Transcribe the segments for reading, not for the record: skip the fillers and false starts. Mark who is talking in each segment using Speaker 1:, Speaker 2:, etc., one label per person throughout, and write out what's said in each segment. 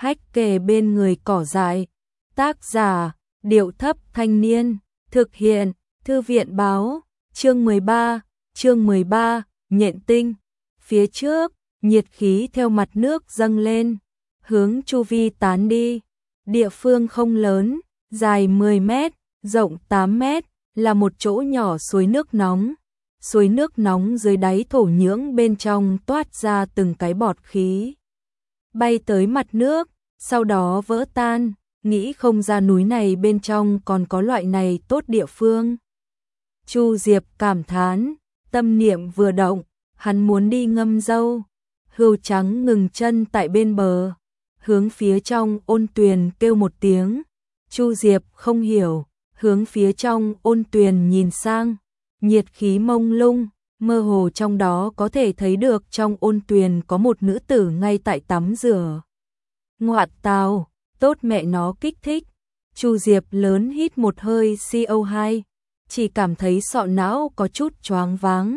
Speaker 1: hách kề bên người cỏ dại. Tác giả, Điệu Thấp Thanh Niên, thực hiện, Thư viện Báo, chương 13, Nhện Tinh. Phía trước, nhiệt khí theo mặt nước dâng lên, hướng chu vi tán đi. Địa phương không lớn, dài 10 mét, rộng 8 mét, là một chỗ nhỏ suối nước nóng. Suối nước nóng dưới đáy thổ nhưỡng bên trong toát ra từng cái bọt khí. Bay tới mặt nước, sau đó vỡ tan, nghĩ không ra núi này bên trong còn có loại này tốt địa phương. Chu Diệp cảm thán, tâm niệm vừa động, hắn muốn đi ngâm dâu. Hươu trắng ngừng chân tại bên bờ, hướng phía trong ôn tuyền kêu một tiếng. Chu Diệp không hiểu, hướng phía trong ôn tuyền nhìn sang, nhiệt khí mông lung, mơ hồ trong đó có thể thấy được trong ôn tuyền có một nữ tử ngay tại tắm rửa. Ngoạn tào, tốt mẹ nó kích thích. Chu Diệp lớn hít một hơi CO2, chỉ cảm thấy sọ não có chút choáng váng.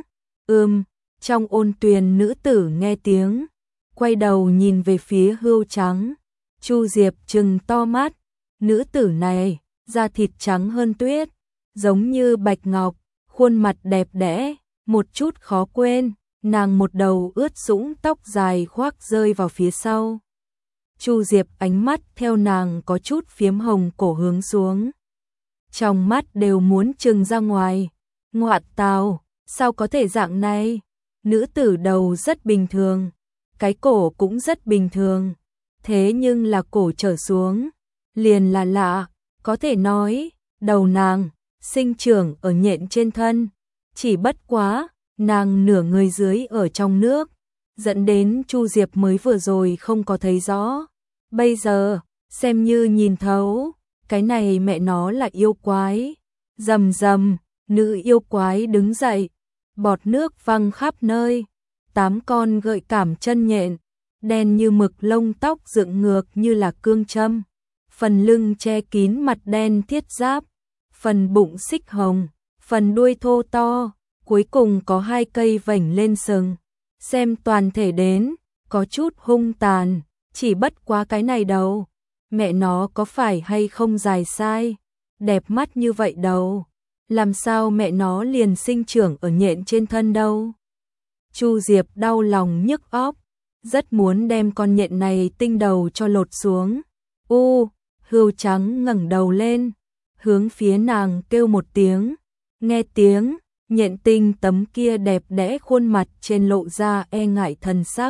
Speaker 1: Trong ôn tuyền nữ tử nghe tiếng, quay đầu nhìn về phía hươu trắng. Chu Diệp trừng to mắt, nữ tử này, da thịt trắng hơn tuyết, giống như bạch ngọc, khuôn mặt đẹp đẽ, một chút khó quên, nàng một đầu ướt sũng tóc dài khoác rơi vào phía sau. Chu Diệp ánh mắt theo nàng có chút phiếm hồng cổ hướng xuống. Trong mắt đều muốn trừng ra ngoài. Ngoạn tào, sao có thể dạng này? Nữ tử đầu rất bình thường, cái cổ cũng rất bình thường, thế nhưng là cổ trở xuống, liền là lạ, có thể nói, đầu nàng, sinh trưởng ở nhện trên thân, chỉ bất quá, nàng nửa người dưới ở trong nước, dẫn đến Chu Diệp mới vừa rồi không có thấy rõ. Bây giờ, xem như nhìn thấu, cái này mẹ nó là yêu quái. Rầm rầm, nữ yêu quái đứng dậy, bọt nước văng khắp nơi. 8 con gợi cảm chân nhện, đen như mực lông tóc dựng ngược như là cương châm. Phần lưng che kín mặt đen thiết giáp, phần bụng xích hồng, phần đuôi thô to, cuối cùng có 2 cây vểnh lên sừng. Xem toàn thể đến, có chút hung tàn, chỉ bất quá cái này đầu. Mẹ nó có phải hay không dài sai, đẹp mắt như vậy đâu. Làm sao mẹ nó liền sinh trưởng ở nhện trên thân đâu. Chu Diệp đau lòng nhức óc, rất muốn đem con nhện này tinh đầu cho lột xuống. Hươu trắng ngẩng đầu lên, hướng phía nàng kêu một tiếng. Nghe tiếng, nhện tinh tấm kia đẹp đẽ khuôn mặt trên lộ ra e ngại thần sắc.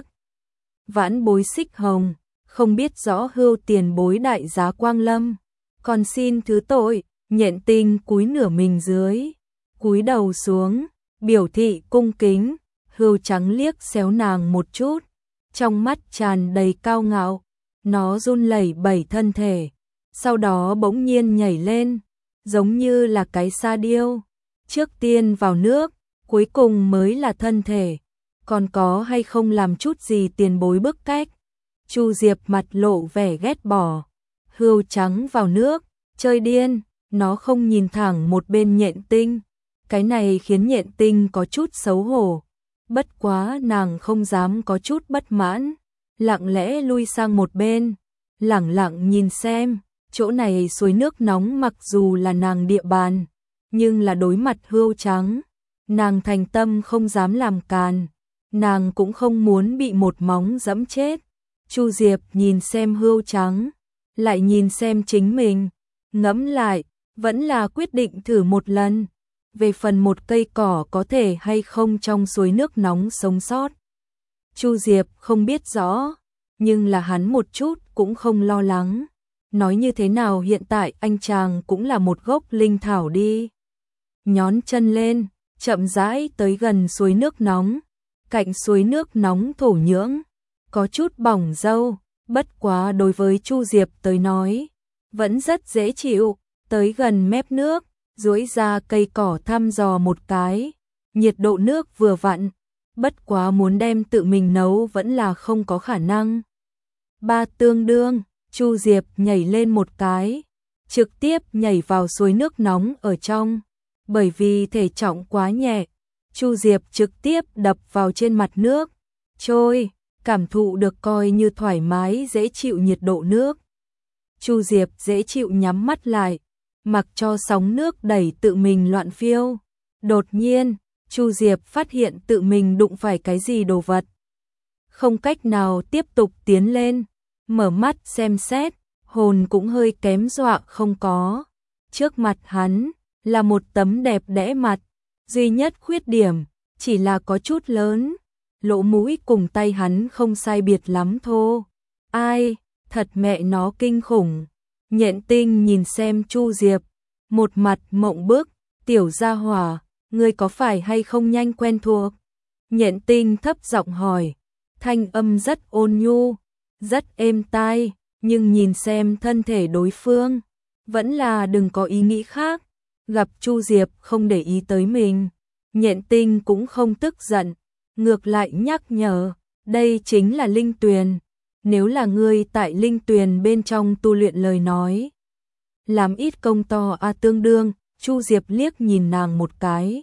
Speaker 1: Vãn bối xích hồng, không biết rõ Hươu tiền bối đại giá quang lâm, còn xin thứ tội. Nhện tinh cúi nửa mình dưới, cúi đầu xuống, biểu thị cung kính. Hươu trắng liếc xéo nàng một chút, trong mắt tràn đầy cao ngạo, nó run lẩy bẩy thân thể, sau đó bỗng nhiên nhảy lên, giống như là cái sa điêu, trước tiên vào nước, cuối cùng mới là thân thể, còn có hay không làm chút gì tiền bối bức cách. Chu Diệp mặt lộ vẻ ghét bỏ, hươu trắng vào nước, chơi điên, nó không nhìn thẳng một bên nhện tinh, cái này khiến nhện tinh có chút xấu hổ. Bất quá nàng không dám có chút bất mãn, lặng lẽ lui sang một bên, lẳng lặng nhìn xem, chỗ này suối nước nóng mặc dù là nàng địa bàn, nhưng là đối mặt hươu trắng, nàng thành tâm không dám làm càn, nàng cũng không muốn bị một móng dẫm chết. Chu Diệp nhìn xem hươu trắng, lại nhìn xem chính mình, ngẫm lại, vẫn là quyết định thử một lần. Về phần một cây cỏ có thể hay không trong suối nước nóng sống sót, Chu Diệp không biết rõ, nhưng là hắn một chút cũng không lo lắng. Nói như thế nào hiện tại anh chàng cũng là một gốc linh thảo đi. Nhón chân lên, chậm rãi tới gần suối nước nóng, cạnh suối nước nóng thổ nhưỡng, có chút bỏng râu, bất quá đối với Chu Diệp tới nói, vẫn rất dễ chịu. Tới gần mép nước, duỗi ra cây cỏ thăm dò một cái, nhiệt độ nước vừa vặn, bất quá muốn đem tự mình nấu vẫn là không có khả năng. Ba tương đương, Chu Diệp nhảy lên một cái, trực tiếp nhảy vào suối nước nóng ở trong, bởi vì thể trọng quá nhẹ, Chu Diệp trực tiếp đập vào trên mặt nước, trôi, cảm thụ được coi như thoải mái dễ chịu nhiệt độ nước. Chu Diệp dễ chịu nhắm mắt lại, mặc cho sóng nước đẩy tự mình loạn phiêu. Đột nhiên, Chu Diệp phát hiện tự mình đụng phải cái gì đồ vật. Không cách nào tiếp tục tiến lên, mở mắt xem xét, hồn cũng hơi kém dọa không có. Trước mặt hắn là một tấm đẹp đẽ mặt, duy nhất khuyết điểm chỉ là có chút lớn, lỗ mũi cùng tay hắn không sai biệt lắm thô. Ai, thật mẹ nó kinh khủng. Nhện Tinh nhìn xem Chu Diệp, một mặt mộng bức, tiểu gia hỏa, ngươi có phải hay không nhanh quen thuộc? Nhện Tinh thấp giọng hỏi, thanh âm rất ôn nhu, rất êm tai, nhưng nhìn xem thân thể đối phương, vẫn là đừng có ý nghĩ khác. Gặp Chu Diệp không để ý tới mình, Nhện Tinh cũng không tức giận, ngược lại nhắc nhở, đây chính là linh tuyền, nếu là ngươi tại linh tuyền bên trong tu luyện lời nói, làm ít công to tương đương. Chu Diệp liếc nhìn nàng một cái.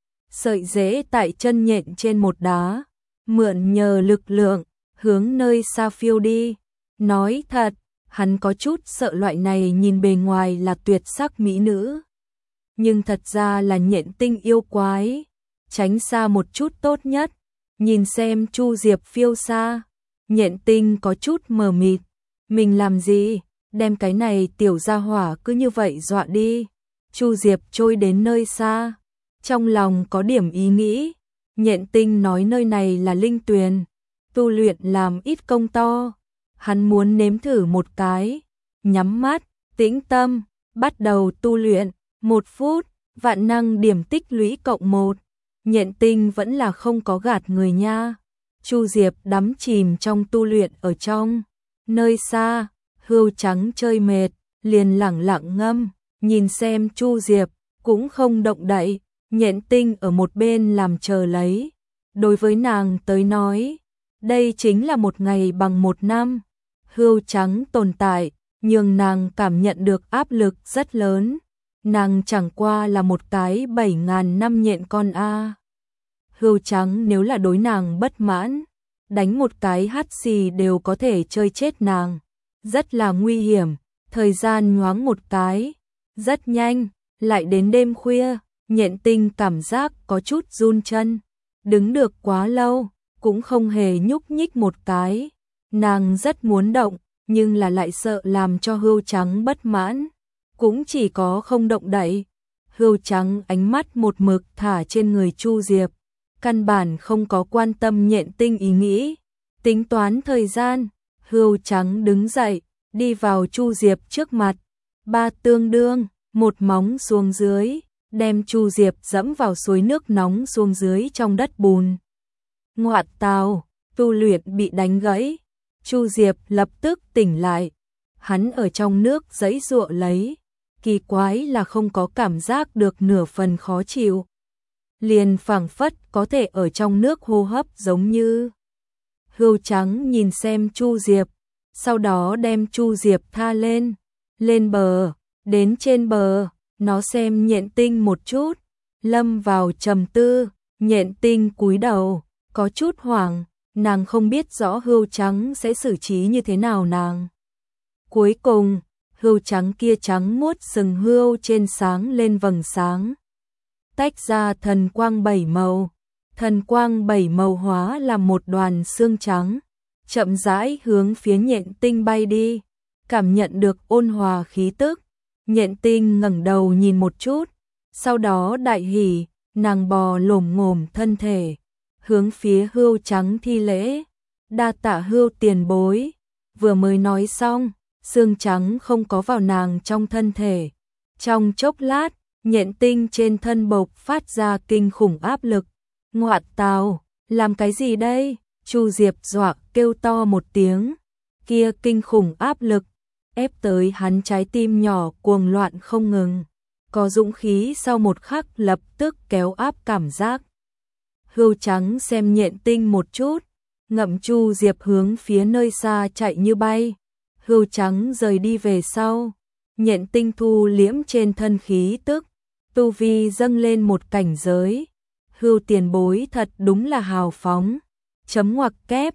Speaker 1: Sợi rễ tại chân nhện trên một đá, mượn nhờ lực lượng, hướng nơi xa phiêu đi. Nói thật, hắn có chút sợ loại này nhìn bề ngoài là tuyệt sắc mỹ nữ, nhưng thật ra là Nhện Tinh yêu quái, tránh xa một chút tốt nhất. Nhìn xem Chu Diệp phiêu xa, Nhện Tinh có chút mờ mịt, mình làm gì, đem cái này tiểu gia hỏa cứ như vậy dọa đi. Chu Diệp trôi đến nơi xa, trong lòng có điểm ý nghĩ, Nhện Tinh nói nơi này là linh tuyền, tu luyện làm ít công to, hắn muốn nếm thử một cái. Nhắm mắt, tĩnh tâm, bắt đầu tu luyện. 1 phút, vạn năng điểm tích lũy cộng 1. Nhện Tinh vẫn là không có gạt người nha. Chu Diệp đắm chìm trong tu luyện ở trong. Nơi xa, hươu trắng chơi mệt, liền lẳng lặng ngâm, nhìn xem Chu Diệp, cũng không động đậy. Nhện Tinh ở một bên làm chờ lấy. Đối với nàng tới nói, đây chính là một ngày bằng một năm. Hươu trắng tồn tại, nhưng nàng cảm nhận được áp lực rất lớn. Nàng chẳng qua là một cái 7.000 năm nhện con a. Hươu trắng nếu là đối nàng bất mãn, đánh một cái hắt xì đều có thể chơi chết nàng. Rất là nguy hiểm, thời gian nhoáng một cái, rất nhanh, lại đến đêm khuya, Nhện Tinh cảm giác có chút run chân, đứng được quá lâu, cũng không hề nhúc nhích một cái. Nàng rất muốn động, nhưng là lại sợ làm cho hươu trắng bất mãn, cũng chỉ có không động đậy. Hươu trắng ánh mắt một mực thả trên người Chu Diệp, căn bản không có quan tâm Nhện Tinh ý nghĩ. Tính toán thời gian, hươu trắng đứng dậy, đi vào Chu Diệp trước mặt, ba tương đương, một móng xuống dưới, đem Chu Diệp dẫm vào suối nước nóng xuống dưới trong đất bùn. Ngoạn tào, tu luyện bị đánh gãy. Chu Diệp lập tức tỉnh lại, hắn ở trong nước giãy giụa lấy, kỳ quái là không có cảm giác được nửa phần khó chịu, liền phảng phất có thể ở trong nước hô hấp giống như. Hươu trắng nhìn xem Chu Diệp, sau đó đem Chu Diệp tha lên, lên bờ, đến trên bờ, nó xem Nhện Tinh một chút, lâm vào trầm tư. Nhện Tinh cúi đầu, có chút hoảng, nàng không biết rõ hươu trắng sẽ xử trí như thế nào nàng. Cuối cùng, hươu trắng kia trắng muốt sừng hươu trên sáng lên vầng sáng, tách ra thần quang 7 màu. Thần quang 7 màu hóa làm một đoàn xương trắng, chậm rãi hướng phía Nhện Tinh bay đi. Cảm nhận được ôn hòa khí tức, Nhện Tinh ngẩng đầu nhìn một chút, sau đó đại hỉ, nàng bò lồm ngồm thân thể, hướng phía hươu trắng thi lễ, đa tạ hươu tiền bối. Vừa mới nói xong, xương trắng không có vào nàng trong thân thể. Trong chốc lát, Nhện Tinh trên thân bộc phát ra kinh khủng áp lực. Ngoạn tào, làm cái gì đây? Chu Diệp dọa kêu to một tiếng, kia kinh khủng áp lực ép tới hắn trái tim nhỏ cuồng loạn không ngừng, có dũng khí sau một khắc lập tức kéo áp cảm giác. Hươu trắng xem Nhện Tinh một chút, ngậm Chu Diệp hướng phía nơi xa chạy như bay. Hươu trắng rời đi về sau, Nhện Tinh thu liễm trên thân khí tức, tu vi dâng lên một cảnh giới. Hươu tiền bối thật đúng là hào phóng. Chấm ngoặc kép,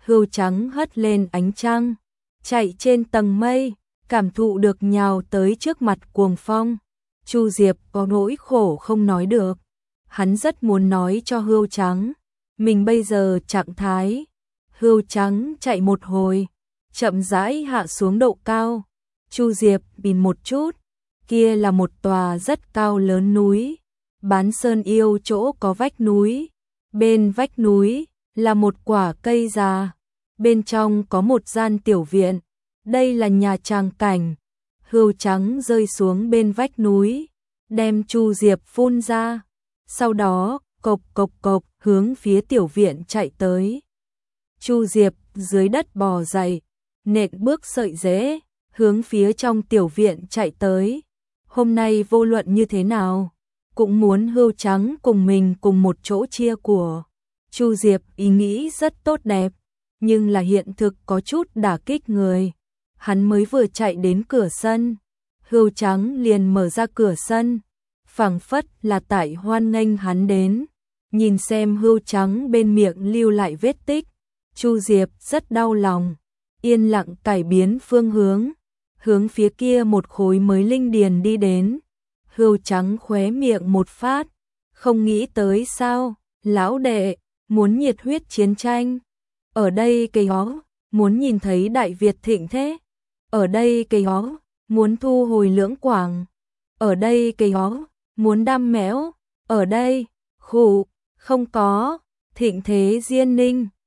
Speaker 1: Hươu trắng hất lên ánh trăng, chạy trên tầng mây, cảm thụ được nhào tới trước mặt cuồng phong. Chu Diệp có nỗi khổ không nói được. Hắn rất muốn nói cho hươu trắng, mình bây giờ trạng thái. Hươu trắng chạy một hồi, chậm rãi hạ xuống độ cao. Chu Diệp nhìn một chút, kia là một tòa rất cao lớn núi. Bán Sơn Yêu chỗ có vách núi, bên vách núi là một quả cây già, bên trong có một gian tiểu viện, đây là nhà tràng cảnh. Hươu trắng rơi xuống bên vách núi, đem Chu Diệp phun ra, sau đó cộc cộc cộc hướng phía tiểu viện chạy tới. Chu Diệp dưới đất bò dậy, nện bước sợi rễ, hướng phía trong tiểu viện chạy tới. Hôm nay vô luận như thế nào, cũng muốn hươu trắng cùng mình cùng một chỗ chia của. Chu Diệp ý nghĩ rất tốt đẹp, nhưng là hiện thực có chút đả kích người. Hắn mới vừa chạy đến cửa sân, hươu trắng liền mở ra cửa sân, phảng phất là tại hoan nghênh hắn đến. Nhìn xem hươu trắng bên miệng lưu lại vết tích, Chu Diệp rất đau lòng, yên lặng cải biến phương hướng, hướng phía kia một khối mới linh điền đi đến. Hươu trắng khóe miệng một phát, không nghĩ tới sao, lão đệ, muốn nhiệt huyết chiến tranh. Ở đây cây ó, muốn nhìn thấy Đại Việt thịnh thế. Ở đây cây ó, muốn thu hồi Lưỡng Quảng. Ở đây cây ó, muốn đam mẽo. Ở đây, khụ, không có, thịnh thế Diên Ninh.